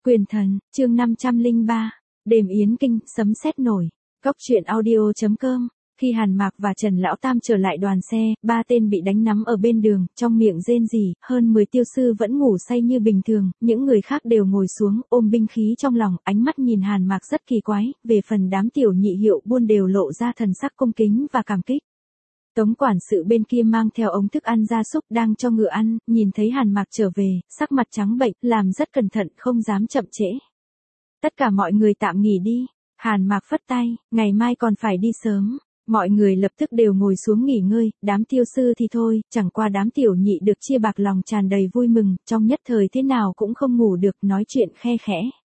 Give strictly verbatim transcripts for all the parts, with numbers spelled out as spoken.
Quyền thần, chương năm trăm lẻ ba, đêm yến kinh, sấm sét nổi. Góc truyện audio chấm com. Khi Hàn Mạc và Trần Lão Tam trở lại đoàn xe, ba tên bị đánh nắm ở bên đường, trong miệng rên rỉ, hơn mười tiêu sư vẫn ngủ say như bình thường, những người khác đều ngồi xuống, ôm binh khí trong lòng, ánh mắt nhìn Hàn Mạc rất kỳ quái, về phần đám tiểu nhị hiệu buôn đều lộ ra thần sắc cung kính và cảm kích. Tống quản sự bên kia mang theo ống thức ăn gia súc đang cho ngựa ăn, nhìn thấy Hàn Mạc trở về, sắc mặt trắng bệch, làm rất cẩn thận, không dám chậm trễ. Tất cả mọi người tạm nghỉ đi. Hàn Mạc phất tay, ngày mai còn phải đi sớm. Mọi người lập tức đều ngồi xuống nghỉ ngơi, đám tiêu sư thì thôi, chẳng qua đám tiểu nhị được chia bạc lòng tràn đầy vui mừng, trong nhất thời thế nào cũng không ngủ được, nói chuyện khe khẽ.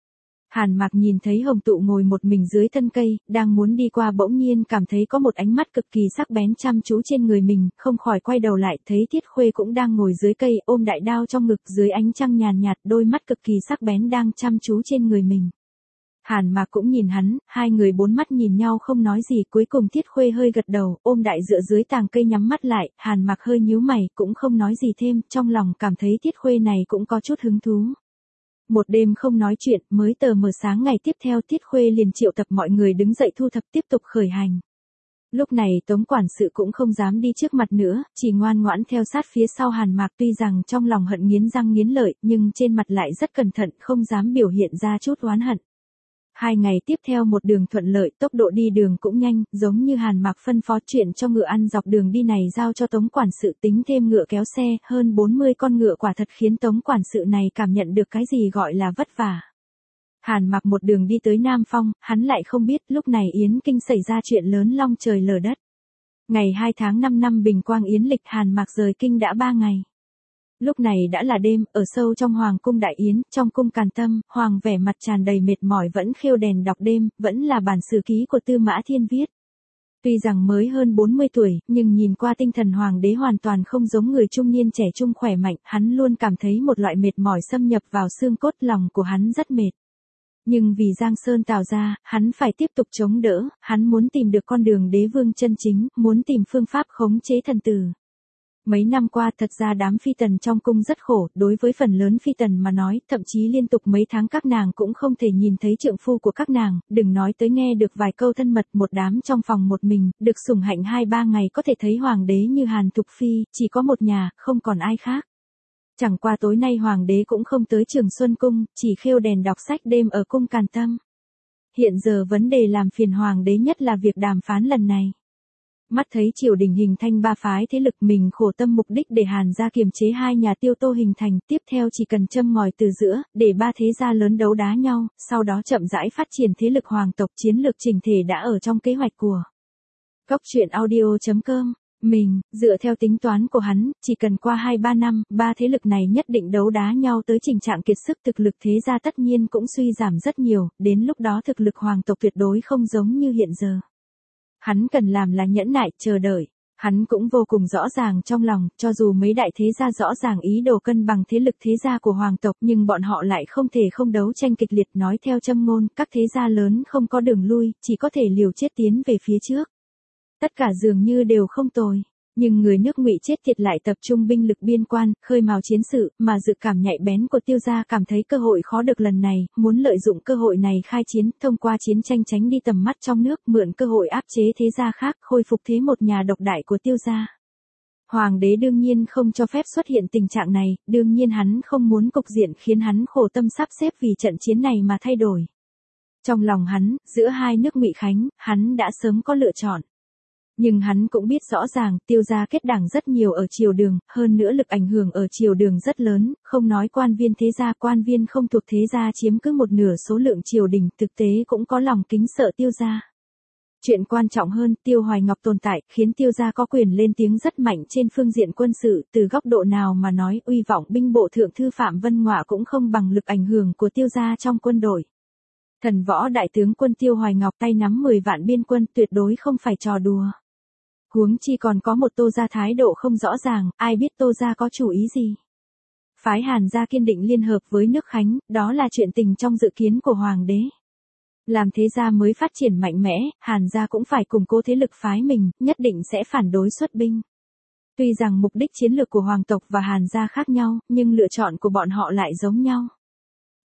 Hàn Mạc nhìn thấy Hồng Tụ ngồi một mình dưới thân cây, đang muốn đi qua bỗng nhiên cảm thấy có một ánh mắt cực kỳ sắc bén chăm chú trên người mình, không khỏi quay đầu lại, thấy Tiết Khuê cũng đang ngồi dưới cây, ôm đại đao trong ngực, dưới ánh trăng nhàn nhạt, đôi mắt cực kỳ sắc bén đang chăm chú trên người mình. Hàn Mạc cũng nhìn hắn, hai người bốn mắt nhìn nhau không nói gì, cuối cùng Tiết Khuê hơi gật đầu, ôm đại dựa dưới tàng cây nhắm mắt lại, Hàn Mạc hơi nhíu mày, cũng không nói gì thêm, trong lòng cảm thấy Tiết Khuê này cũng có chút hứng thú. Một đêm không nói chuyện, mới tờ mờ sáng ngày tiếp theo Tiết Khuê liền triệu tập mọi người đứng dậy thu thập tiếp tục khởi hành. Lúc này Tống quản sự cũng không dám đi trước mặt nữa, chỉ ngoan ngoãn theo sát phía sau Hàn Mạc, tuy rằng trong lòng hận nghiến răng nghiến lợi, nhưng trên mặt lại rất cẩn thận, không dám biểu hiện ra chút oán hận. Hai ngày tiếp theo một đường thuận lợi, tốc độ đi đường cũng nhanh, giống như Hàn Mạc phân phó chuyện cho ngựa ăn dọc đường đi này giao cho Tống quản sự tính thêm ngựa kéo xe, hơn bốn mươi con ngựa quả thật khiến Tống quản sự này cảm nhận được cái gì gọi là vất vả. Hàn Mạc một đường đi tới Nam Phong, hắn lại không biết lúc này Yến Kinh xảy ra chuyện lớn long trời lở đất. Ngày hai tháng năm năm Bình Quang Yến lịch, Hàn Mạc rời Kinh đã ba ngày. Lúc này đã là đêm, ở sâu trong Hoàng cung Đại Yến, trong cung Càn Tâm, Hoàng vẻ mặt tràn đầy mệt mỏi vẫn khêu đèn đọc đêm, vẫn là bản sử ký của Tư Mã Thiên viết. Tuy rằng mới hơn bốn mươi tuổi, nhưng nhìn qua tinh thần Hoàng đế hoàn toàn không giống người trung niên trẻ trung khỏe mạnh, hắn luôn cảm thấy một loại mệt mỏi xâm nhập vào xương cốt, lòng của hắn rất mệt. Nhưng vì Giang Sơn tạo ra, hắn phải tiếp tục chống đỡ, hắn muốn tìm được con đường đế vương chân chính, muốn tìm phương pháp khống chế thần tử. Mấy năm qua thật ra đám phi tần trong cung rất khổ, đối với phần lớn phi tần mà nói, thậm chí liên tục mấy tháng các nàng cũng không thể nhìn thấy trượng phu của các nàng, đừng nói tới nghe được vài câu thân mật, một đám trong phòng một mình, được sủng hạnh hai ba ngày có thể thấy hoàng đế như Hàn Thục Phi, chỉ có một nhà, không còn ai khác. Chẳng qua tối nay hoàng đế cũng không tới Trường Xuân Cung, chỉ khêu đèn đọc sách đêm ở cung Càn Tâm. Hiện giờ vấn đề làm phiền hoàng đế nhất là việc đàm phán lần này. Mắt thấy triều đình hình thành ba phái thế lực, mình khổ tâm mục đích để Hàn gia kiềm chế hai nhà Tiêu Tô hình thành, tiếp theo chỉ cần châm ngòi từ giữa, để ba thế gia lớn đấu đá nhau, sau đó chậm rãi phát triển thế lực hoàng tộc, chiến lược chỉnh thể đã ở trong kế hoạch của Góc truyện audio chấm com. Mình, dựa theo tính toán của hắn, chỉ cần qua hai ba năm, ba thế lực này nhất định đấu đá nhau tới tình trạng kiệt sức, thực lực thế gia tất nhiên cũng suy giảm rất nhiều, đến lúc đó thực lực hoàng tộc tuyệt đối không giống như hiện giờ. Hắn cần làm là nhẫn nại, chờ đợi. Hắn cũng vô cùng rõ ràng trong lòng, cho dù mấy đại thế gia rõ ràng ý đồ cân bằng thế lực thế gia của hoàng tộc, nhưng bọn họ lại không thể không đấu tranh kịch liệt, nói theo châm ngôn, các thế gia lớn không có đường lui, chỉ có thể liều chết tiến về phía trước. Tất cả dường như đều không tồi. Nhưng người nước Ngụy chết thiệt lại tập trung binh lực biên quan, khơi mào chiến sự, mà dự cảm nhạy bén của Tiêu gia cảm thấy cơ hội khó được lần này, muốn lợi dụng cơ hội này khai chiến, thông qua chiến tranh tránh đi tầm mắt trong nước, mượn cơ hội áp chế thế gia khác, khôi phục thế một nhà độc đại của Tiêu gia. Hoàng đế đương nhiên không cho phép xuất hiện tình trạng này, đương nhiên hắn không muốn cục diện khiến hắn khổ tâm sắp xếp vì trận chiến này mà thay đổi. Trong lòng hắn, giữa hai nước Ngụy Khánh, hắn đã sớm có lựa chọn. Nhưng hắn cũng biết rõ ràng, Tiêu gia kết đảng rất nhiều ở triều đường, hơn nữa lực ảnh hưởng ở triều đường rất lớn, không nói quan viên thế gia, quan viên không thuộc thế gia chiếm cứ một nửa số lượng triều đình, thực tế cũng có lòng kính sợ Tiêu gia. Chuyện quan trọng hơn, Tiêu Hoài Ngọc tồn tại, khiến Tiêu gia có quyền lên tiếng rất mạnh trên phương diện quân sự, từ góc độ nào mà nói, uy vọng binh bộ thượng thư Phạm Vân Ngọa cũng không bằng lực ảnh hưởng của Tiêu gia trong quân đội. Thần võ đại tướng quân Tiêu Hoài Ngọc tay nắm mười vạn biên quân, tuyệt đối không phải trò đùa. Huống chi còn có một Tô gia thái độ không rõ ràng, ai biết Tô gia có chủ ý gì. Phái Hàn gia kiên định liên hợp với nước Khánh, đó là chuyện tình trong dự kiến của hoàng đế. Làm thế gia mới phát triển mạnh mẽ, Hàn gia cũng phải củng cố thế lực phái mình, nhất định sẽ phản đối xuất binh. Tuy rằng mục đích chiến lược của hoàng tộc và Hàn gia khác nhau, nhưng lựa chọn của bọn họ lại giống nhau.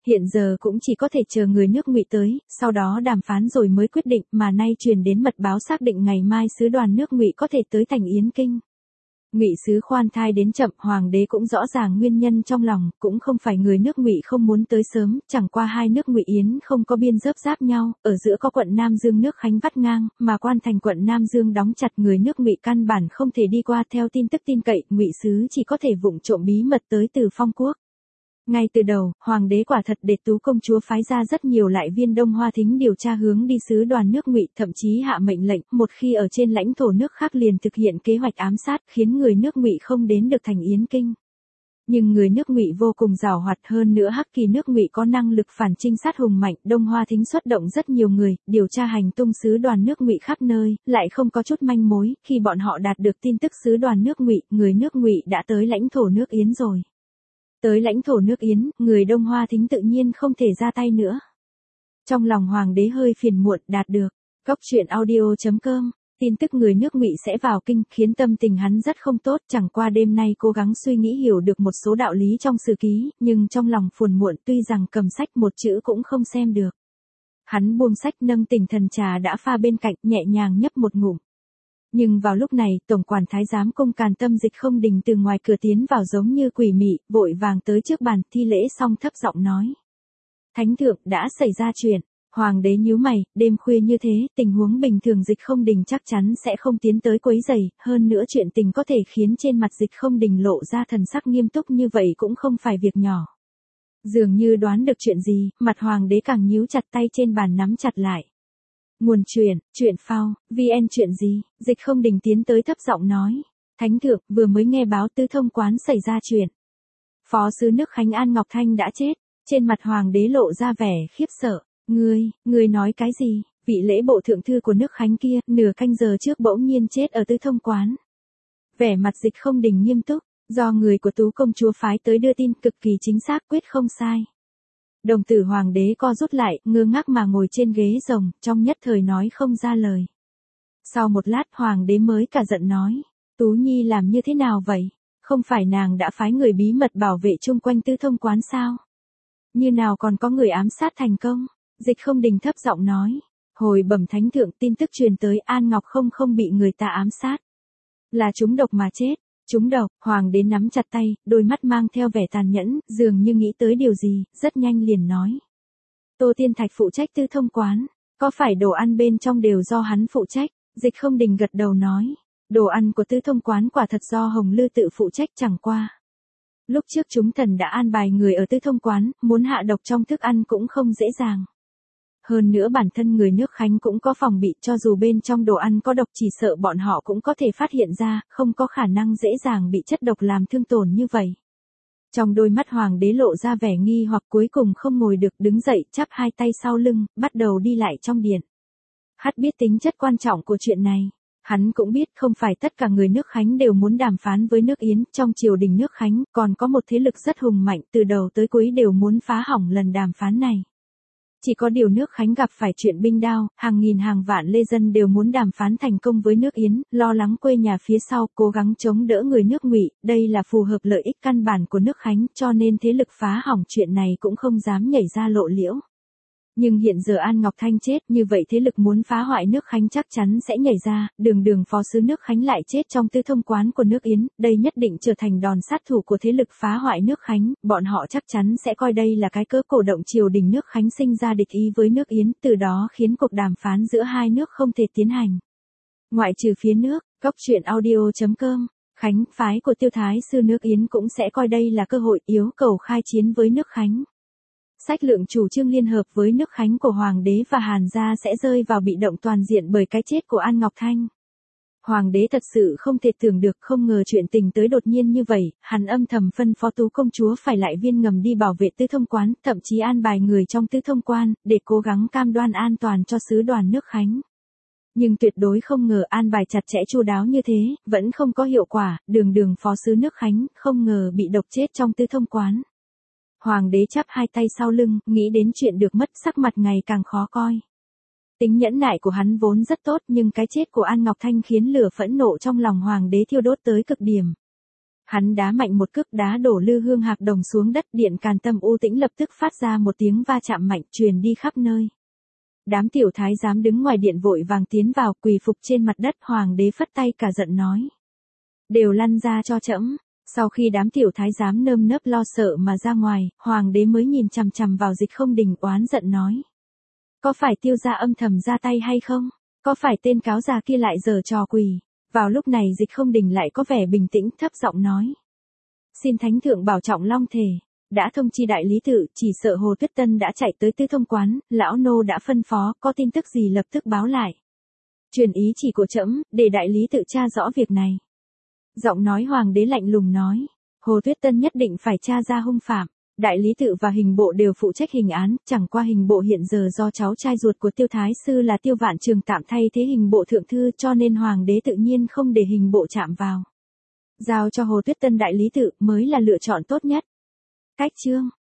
Hiện giờ cũng chỉ có thể chờ người nước Ngụy tới, sau đó đàm phán rồi mới quyết định, mà nay truyền đến mật báo xác định ngày mai sứ đoàn nước Ngụy có thể tới thành Yến Kinh. Ngụy sứ khoan thai đến chậm, hoàng đế cũng rõ ràng nguyên nhân trong lòng, cũng không phải người nước Ngụy không muốn tới sớm, chẳng qua hai nước Ngụy Yến không có biên giáp giáp nhau, ở giữa có quận Nam Dương nước Khánh vắt ngang, mà quan thành quận Nam Dương đóng chặt, người nước Ngụy căn bản không thể đi qua. Theo tin tức tin cậy, Ngụy sứ chỉ có thể vụng trộm bí mật tới từ Phong Quốc. Ngay từ đầu, hoàng đế quả thật để Tú công chúa phái ra rất nhiều lại viên Đông Hoa Thính điều tra hướng đi sứ đoàn nước Ngụy, thậm chí hạ mệnh lệnh, một khi ở trên lãnh thổ nước khác liền thực hiện kế hoạch ám sát, khiến người nước Ngụy không đến được thành Yến Kinh. Nhưng người nước Ngụy vô cùng giàu hoạt, hơn nữa Hắc Kỳ nước Ngụy có năng lực phản trinh sát hùng mạnh, Đông Hoa Thính xuất động rất nhiều người, điều tra hành tung sứ đoàn nước Ngụy khắp nơi, lại không có chút manh mối. Khi bọn họ đạt được tin tức sứ đoàn nước Ngụy, người nước Ngụy đã tới lãnh thổ nước Yến rồi. Tới lãnh thổ nước Yến, người Đông Hoa Thính tự nhiên không thể ra tay nữa. Trong lòng hoàng đế hơi phiền muộn, đạt được. Cốc truyện audio chấm com, tin tức người nước Ngụy sẽ vào kinh, khiến tâm tình hắn rất không tốt, chẳng qua đêm nay cố gắng suy nghĩ hiểu được một số đạo lý trong sử ký, nhưng trong lòng phiền muộn, tuy rằng cầm sách một chữ cũng không xem được. Hắn buông sách, nâng tỉnh thần trà đã pha bên cạnh, nhẹ nhàng nhấp một ngụm. Nhưng vào lúc này, tổng quản thái giám Cung Càn Tâm Dịch Không Đình từ ngoài cửa tiến vào giống như quỷ mị, vội vàng tới trước bàn, thi lễ xong thấp giọng nói: Thánh thượng, đã xảy ra chuyện. Hoàng đế nhíu mày, đêm khuya như thế, tình huống bình thường Dịch Không Đình chắc chắn sẽ không tiến tới quấy rầy, hơn nữa chuyện tình có thể khiến trên mặt Dịch Không Đình lộ ra thần sắc nghiêm túc như vậy cũng không phải việc nhỏ. Dường như đoán được chuyện gì, mặt hoàng đế càng nhíu chặt, tay trên bàn nắm chặt lại. Nguồn truyện, truyện phao, vn chuyện gì, Dịch Không Đình tiến tới thấp giọng nói: Thánh thượng, vừa mới nghe báo Tư Thông quán xảy ra chuyện. Phó sứ nước Khánh An Ngọc Thanh đã chết. Trên mặt hoàng đế lộ ra vẻ khiếp sợ. Ngươi, ngươi nói cái gì? Vị lễ bộ thượng thư của nước Khánh kia, nửa canh giờ trước bỗng nhiên chết ở Tư Thông quán. Vẻ mặt Dịch Không Đình nghiêm túc, do người của Tú công chúa phái tới đưa tin, cực kỳ chính xác, quyết không sai. Đồng tử hoàng đế co rút lại, ngơ ngác mà ngồi trên ghế rồng, trong nhất thời nói không ra lời. Sau một lát hoàng đế mới cả giận nói: Tú Nhi làm như thế nào vậy? Không phải nàng đã phái người bí mật bảo vệ chung quanh Tư Thông quán sao? Như nào còn có người ám sát thành công? Dịch Không Đình thấp giọng nói: Hồi bẩm thánh thượng, tin tức truyền tới An Ngọc không không bị người ta ám sát. Là trúng độc mà chết. Trúng độc, hoàng đế nắm chặt tay, đôi mắt mang theo vẻ tàn nhẫn, dường như nghĩ tới điều gì, rất nhanh liền nói: Tô Tiên Thạch phụ trách Tư Thông quán, có phải đồ ăn bên trong đều do hắn phụ trách? Dịch Không Đình gật đầu nói: Đồ ăn của Tư Thông quán quả thật do Hồng Lư tự phụ trách, chẳng qua. Lúc trước chúng thần đã an bài người ở Tư Thông quán, muốn hạ độc trong thức ăn cũng không dễ dàng. Hơn nữa bản thân người nước Khánh cũng có phòng bị, cho dù bên trong đồ ăn có độc chỉ sợ bọn họ cũng có thể phát hiện ra, không có khả năng dễ dàng bị chất độc làm thương tổn như vậy. Trong đôi mắt hoàng đế lộ ra vẻ nghi hoặc, cuối cùng không ngồi được, đứng dậy, chắp hai tay sau lưng, bắt đầu đi lại trong điện. Hắn biết tính chất quan trọng của chuyện này. Hắn cũng biết không phải tất cả người nước Khánh đều muốn đàm phán với nước Yến, trong triều đình nước Khánh còn có một thế lực rất hùng mạnh, từ đầu tới cuối đều muốn phá hỏng lần đàm phán này. Chỉ có điều nước Khánh gặp phải chuyện binh đao, hàng nghìn hàng vạn lê dân đều muốn đàm phán thành công với nước Yến, lo lắng quê nhà phía sau, cố gắng chống đỡ người nước Ngụy, đây là phù hợp lợi ích căn bản của nước Khánh, cho nên thế lực phá hỏng chuyện này cũng không dám nhảy ra lộ liễu. Nhưng hiện giờ An Ngọc Thanh chết, như vậy thế lực muốn phá hoại nước Khánh chắc chắn sẽ nhảy ra, đường đường phó sứ nước Khánh lại chết trong Tư Thông quán của nước Yến, đây nhất định trở thành đòn sát thủ của thế lực phá hoại nước Khánh, bọn họ chắc chắn sẽ coi đây là cái cớ cổ động triều đình nước Khánh sinh ra địch ý với nước Yến, từ đó khiến cuộc đàm phán giữa hai nước không thể tiến hành. Ngoại trừ phía nước, cốc truyện audio chấm com, Khánh phái của Tiêu Thái sư nước Yến cũng sẽ coi đây là cơ hội yếu cầu khai chiến với nước Khánh. Sách lượng chủ trương liên hợp với nước Khánh của Hoàng đế và Hàn gia sẽ rơi vào bị động toàn diện bởi cái chết của An Ngọc Thanh. Hoàng đế thật sự không thể tưởng được, không ngờ chuyện tình tới đột nhiên như vậy, hắn âm thầm phân phó Tú công chúa phải lại viên ngầm đi bảo vệ Tư Thông quán, thậm chí an bài người trong Tư Thông quan, để cố gắng cam đoan an toàn cho sứ đoàn nước Khánh. Nhưng tuyệt đối không ngờ an bài chặt chẽ chu đáo như thế, vẫn không có hiệu quả, đường đường phó sứ nước Khánh, không ngờ bị độc chết trong Tư Thông quán. Hoàng đế chắp hai tay sau lưng, nghĩ đến chuyện được mất, sắc mặt ngày càng khó coi. Tính nhẫn nại của hắn vốn rất tốt, nhưng cái chết của An Ngọc Thanh khiến lửa phẫn nộ trong lòng hoàng đế thiêu đốt tới cực điểm. Hắn đá mạnh một cước đá đổ Lư Hương Hạc Đồng xuống đất, điện càn tâm u tĩnh lập tức phát ra một tiếng va chạm mạnh truyền đi khắp nơi. Đám tiểu thái giám đứng ngoài điện vội vàng tiến vào quỳ phục trên mặt đất, hoàng đế phất tay cả giận nói. Đều lăn ra cho trẫm. Sau khi đám tiểu thái giám nơm nớp lo sợ mà ra ngoài, hoàng đế mới nhìn chằm chằm vào Dịch Không Đình oán giận nói. Có phải Tiêu gia âm thầm ra tay hay không? Có phải tên cáo già kia lại giở trò quỷ? Vào lúc này Dịch Không Đình lại có vẻ bình tĩnh thấp giọng nói. Xin thánh thượng bảo trọng long thể. Đã thông chi đại lý tự, chỉ sợ Hồ Tuyết Tân đã chạy tới Tư Thông quán, lão nô đã phân phó, có tin tức gì lập tức báo lại. Truyền ý chỉ của trẫm, để đại lý tự tra rõ việc này. Giọng nói hoàng đế lạnh lùng nói. Hồ Tuyết Tân nhất định phải tra ra hung phạm. Đại lý tự và hình bộ đều phụ trách hình án, chẳng qua hình bộ hiện giờ do cháu trai ruột của Tiêu Thái Sư là Tiêu Vạn Trường tạm thay thế hình bộ thượng thư, cho nên hoàng đế tự nhiên không để hình bộ chạm vào. Giao cho Hồ Tuyết Tân đại lý tự mới là lựa chọn tốt nhất. Cách chương